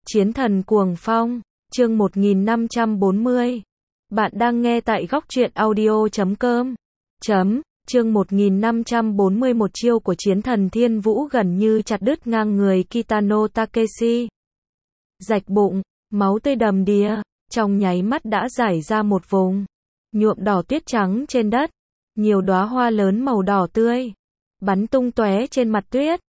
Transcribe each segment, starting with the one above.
Chiến thần cuồng phong, chương 1540. Bạn đang nghe tại goctruyện.audio.com. Chương 1540. Một chiêu của chiến thần Thiên Vũ gần như chặt đứt ngang người Kitano Takeshi. Rạch bụng, máu tươi đầm đìa, trong nháy mắt đã rải ra một vùng nhuộm đỏ tuyết trắng trên đất. Nhiều đóa hoa lớn màu đỏ tươi bắn tung tóe trên mặt tuyết.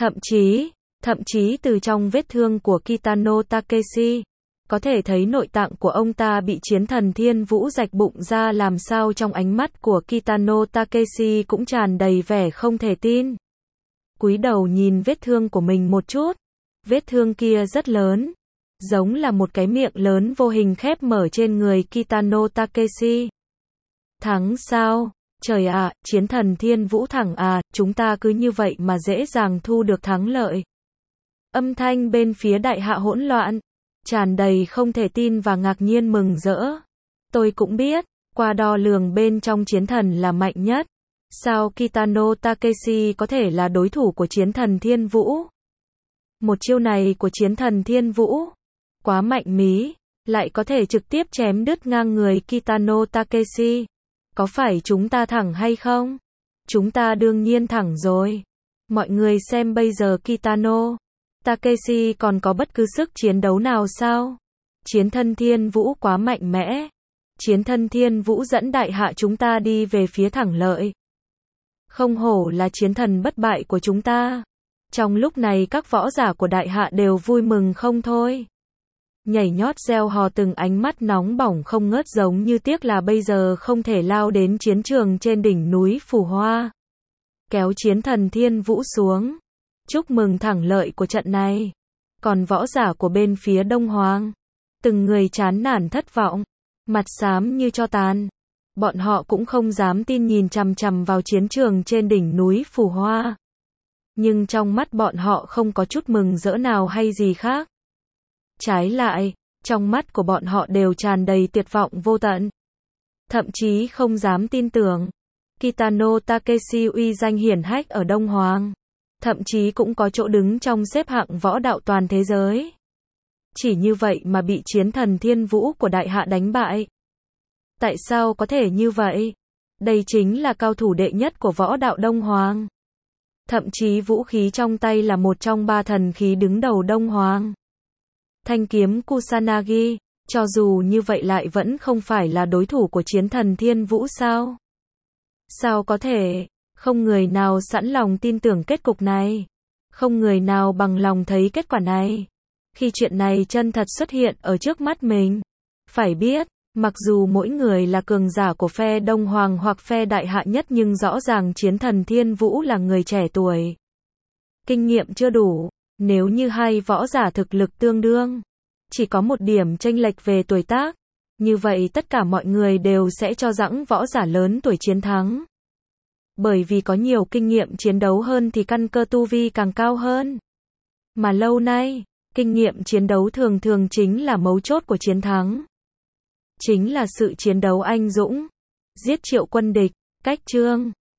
Thậm chí từ trong vết thương của Kitano Takeshi, có thể thấy nội tạng của ông ta bị chiến thần Thiên Vũ rạch bụng ra làm sao. Trong ánh mắt của Kitano Takeshi cũng tràn đầy vẻ không thể tin. Cúi đầu nhìn vết thương của mình một chút. Vết thương kia rất lớn, giống là một cái miệng lớn vô hình khép mở trên người Kitano Takeshi. Thắng sao? Trời ạ, chiến thần Thiên Vũ thẳng à, chúng ta cứ như vậy mà dễ dàng thu được thắng lợi. Âm thanh bên phía đại hạ hỗn loạn, tràn đầy không thể tin và ngạc nhiên mừng rỡ. Tôi cũng biết, qua đo lường bên trong chiến thần là mạnh nhất. Sao Kitano Takeshi có thể là đối thủ của chiến thần Thiên Vũ? Một chiêu này của chiến thần Thiên Vũ quá mạnh mí, lại có thể trực tiếp chém đứt ngang người Kitano Takeshi. Có phải chúng ta thẳng hay không? Chúng ta đương nhiên thẳng rồi. Mọi người xem bây giờ Kitano Takeshi còn có bất cứ sức chiến đấu nào sao? Chiến thần Thiên Vũ quá mạnh mẽ. Chiến thần Thiên Vũ dẫn đại hạ chúng ta đi về phía thẳng lợi. Không hổ là chiến thần bất bại của chúng ta. Trong lúc này các võ giả của đại hạ đều vui mừng không thôi. Nhảy nhót reo hò, từng ánh mắt nóng bỏng không ngớt, giống như tiếc là bây giờ không thể lao đến chiến trường trên đỉnh núi Phù Hoa, kéo chiến thần Thiên Vũ xuống. Chúc mừng thắng lợi của trận này. Còn võ giả của bên phía Đông Hoàng, từng người chán nản thất vọng, mặt xám như tro tàn. Bọn họ cũng không dám tin nhìn chằm chằm vào chiến trường trên đỉnh núi Phù Hoa. Nhưng trong mắt bọn họ không có chút mừng rỡ nào hay gì khác. Trái lại, trong mắt của bọn họ đều tràn đầy tuyệt vọng vô tận. Thậm chí không dám tin tưởng. Kitano Takeshi uy danh hiển hách ở Đông Hoàng, thậm chí cũng có chỗ đứng trong xếp hạng võ đạo toàn thế giới. Chỉ như vậy mà bị chiến thần Thiên Vũ của đại hạ đánh bại. Tại sao có thể như vậy? Đây chính là cao thủ đệ nhất của võ đạo Đông Hoàng. Thậm chí vũ khí trong tay là một trong 3 thần khí đứng đầu Đông Hoàng. Thanh kiếm Kusanagi, cho dù như vậy lại vẫn không phải là đối thủ của chiến thần Thiên Vũ sao? Sao có thể? Không người nào sẵn lòng tin tưởng kết cục này. Không người nào bằng lòng thấy kết quả này. Khi chuyện này chân thật xuất hiện ở trước mắt mình. Phải biết, mặc dù mỗi người là cường giả của phe Đông Hoàng hoặc phe đại hạ nhất, nhưng rõ ràng chiến thần Thiên Vũ là người trẻ tuổi. Kinh nghiệm chưa đủ. Nếu như hai võ giả thực lực tương đương, chỉ có một điểm chênh lệch về tuổi tác, như vậy tất cả mọi người đều sẽ cho rằng võ giả lớn tuổi chiến thắng. Bởi vì có nhiều kinh nghiệm chiến đấu hơn thì căn cơ tu vi càng cao hơn. Mà lâu nay, kinh nghiệm chiến đấu thường thường chính là mấu chốt của chiến thắng. Chính là sự chiến đấu anh dũng, giết triệu quân địch. Cách chương